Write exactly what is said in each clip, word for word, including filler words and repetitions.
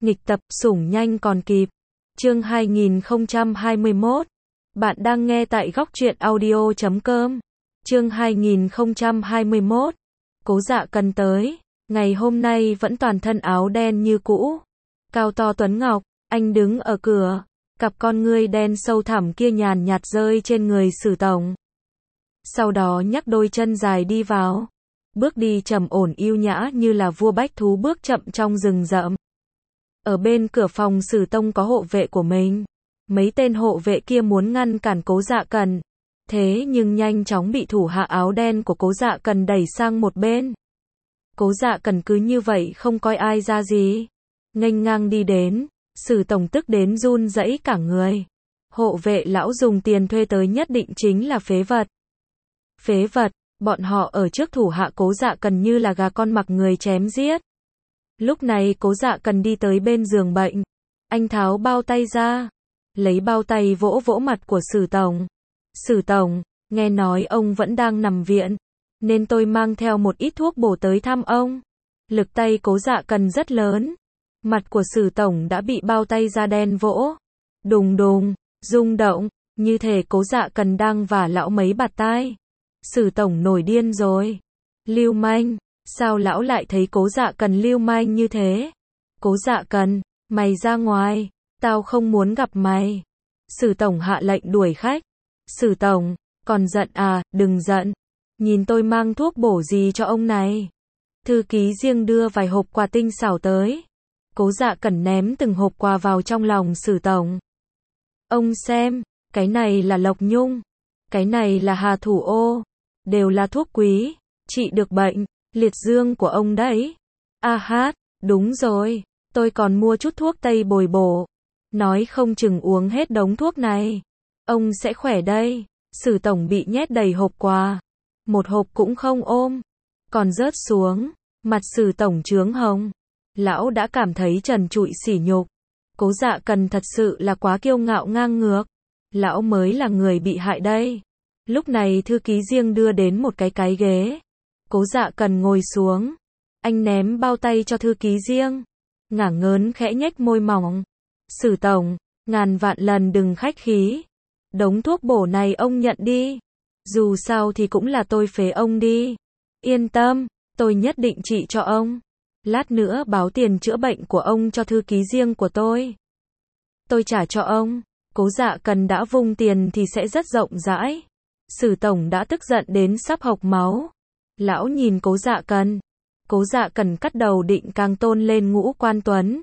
Nghịch tập, sủng nhanh còn kịp. Chương hai nghìn không trăm hai mươi mốt. Bạn đang nghe tại góc truyện audio chấm com. Chương hai nghìn không trăm hai mươi mốt. Cố Dạ Cần tới. Ngày hôm nay vẫn toàn thân áo đen như cũ. Cao to tuấn ngọc, anh đứng ở cửa. Cặp con ngươi đen sâu thẳm kia nhàn nhạt rơi trên người Sử Tổng. Sau đó nhắc đôi chân dài đi vào. Bước đi trầm ổn yêu nhã như là vua bách thú bước chậm trong rừng rậm. Ở bên cửa phòng Sử Tông có hộ vệ của mình. Mấy tên hộ vệ kia muốn ngăn cản Cố Dạ Cần. Thế nhưng nhanh chóng bị thủ hạ áo đen của Cố Dạ Cần đẩy sang một bên. Cố Dạ Cần cứ như vậy không coi ai ra gì. Nghênh ngang đi đến. Sử Tổng tức đến run rẩy cả người. Hộ vệ lão dùng tiền thuê tới nhất định chính là phế vật. Phế vật, bọn họ ở trước thủ hạ Cố Dạ Cần như là gà con mặc người chém giết. Lúc này Cố Dạ Cần đi tới bên giường bệnh. Anh tháo bao tay ra. Lấy bao tay vỗ vỗ mặt của Sử Tổng. Sử Tổng, nghe nói ông vẫn đang nằm viện. Nên tôi mang theo một ít thuốc bổ tới thăm ông. Lực tay Cố Dạ Cần rất lớn. Mặt của Sử Tổng đã bị bao tay da đen vỗ. Đùng đùng, rung động, như thể Cố Dạ Cần đang vả lão mấy bạt tai. Sử Tổng nổi điên rồi. Lưu manh, sao lão lại thấy Cố Dạ Cần lưu manh như thế? Cố Dạ Cần, mày ra ngoài, tao không muốn gặp mày. Sử Tổng hạ lệnh đuổi khách. Sử Tổng, còn giận à, đừng giận. Nhìn tôi mang thuốc bổ gì cho ông này. Thư ký riêng đưa vài hộp quà tinh xảo tới. Cố Dạ Cần ném từng hộp quà vào trong lòng Sử Tổng. Ông xem, cái này là lộc nhung, cái này là hà thủ ô, đều là thuốc quý, trị được bệnh liệt dương của ông đấy. A hát, đúng rồi, tôi còn mua chút thuốc tây bồi bổ, nói không chừng uống hết đống thuốc này, ông sẽ khỏe đây. Sử Tổng bị nhét đầy hộp quà, một hộp cũng không ôm, còn rớt xuống, mặt Sử Tổng chướng hồng. Lão đã cảm thấy trần trụi sỉ nhục. Cố Dạ Cần thật sự là quá kiêu ngạo ngang ngược. Lão mới là người bị hại đây. Lúc này thư ký riêng đưa đến một cái cái ghế. Cố Dạ Cần ngồi xuống. Anh ném bao tay cho thư ký riêng. Ngả ngớn khẽ nhếch môi mỏng. Sử Tổng, ngàn vạn lần đừng khách khí. Đống thuốc bổ này ông nhận đi. Dù sao thì cũng là tôi phế ông đi. Yên tâm, tôi nhất định trị cho ông. Lát nữa báo tiền chữa bệnh của ông cho thư ký riêng của tôi. Tôi trả cho ông. Cố Dạ Cần đã vung tiền thì sẽ rất rộng rãi. Sử Tổng đã tức giận đến sắp hộc máu. Lão nhìn Cố Dạ Cần. Cố Dạ Cần cắt đầu định càng tôn lên ngũ quan tuấn.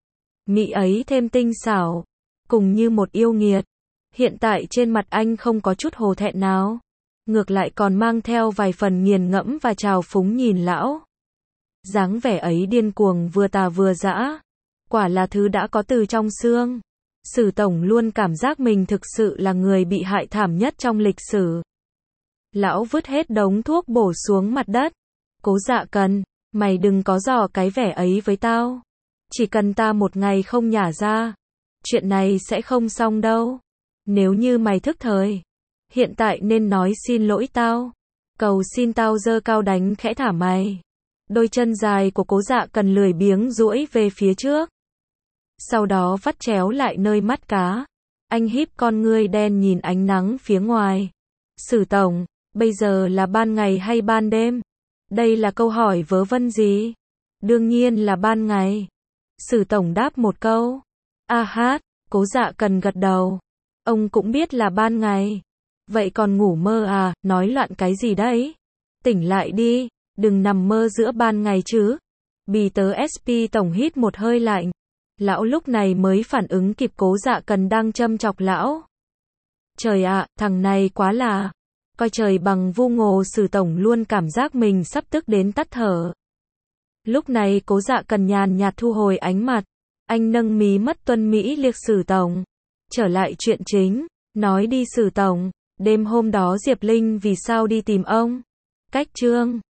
Mỹ ấy thêm tinh xảo. Cùng như một yêu nghiệt. Hiện tại trên mặt anh không có chút hổ thẹn nào. Ngược lại còn mang theo vài phần nghiền ngẫm và trào phúng nhìn lão. Dáng vẻ ấy điên cuồng vừa tà vừa dã. Quả là thứ đã có từ trong xương. Sử Tổng luôn cảm giác mình thực sự là người bị hại thảm nhất trong lịch sử. Lão vứt hết đống thuốc bổ xuống mặt đất. Cố Dạ Cần, mày đừng có dò cái vẻ ấy với tao. Chỉ cần ta một ngày không nhả ra, chuyện này sẽ không xong đâu. Nếu như mày thức thời, hiện tại nên nói xin lỗi tao. Cầu xin tao giơ cao đánh khẽ thả mày. Đôi chân dài của Cố Dạ Cần lười biếng duỗi về phía trước. Sau đó vắt chéo lại nơi mắt cá. Anh híp con ngươi đen nhìn ánh nắng phía ngoài. Sử Tổng, bây giờ là ban ngày hay ban đêm? Đây là câu hỏi vớ vẩn gì? Đương nhiên là ban ngày. Sử Tổng đáp một câu. A hát, Cố Dạ Cần gật đầu. Ông cũng biết là ban ngày. Vậy còn ngủ mơ à, nói loạn cái gì đấy? Tỉnh lại đi. Đừng nằm mơ giữa ban ngày chứ. Bì tớ ét pê Tổng hít một hơi lạnh. Lão lúc này mới phản ứng kịp Cố Dạ Cần đang châm chọc lão. Trời ạ, thằng này quá là. Coi trời bằng vu ngồ. Sử Tổng luôn cảm giác mình sắp tức đến tắt thở. Lúc này Cố Dạ Cần nhàn nhạt thu hồi ánh mặt. Anh nâng mí mắt tuân mỹ liếc Sử Tổng. Trở lại chuyện chính. Nói đi Sử Tổng. Đêm hôm đó Diệp Linh vì sao đi tìm ông? Cách chương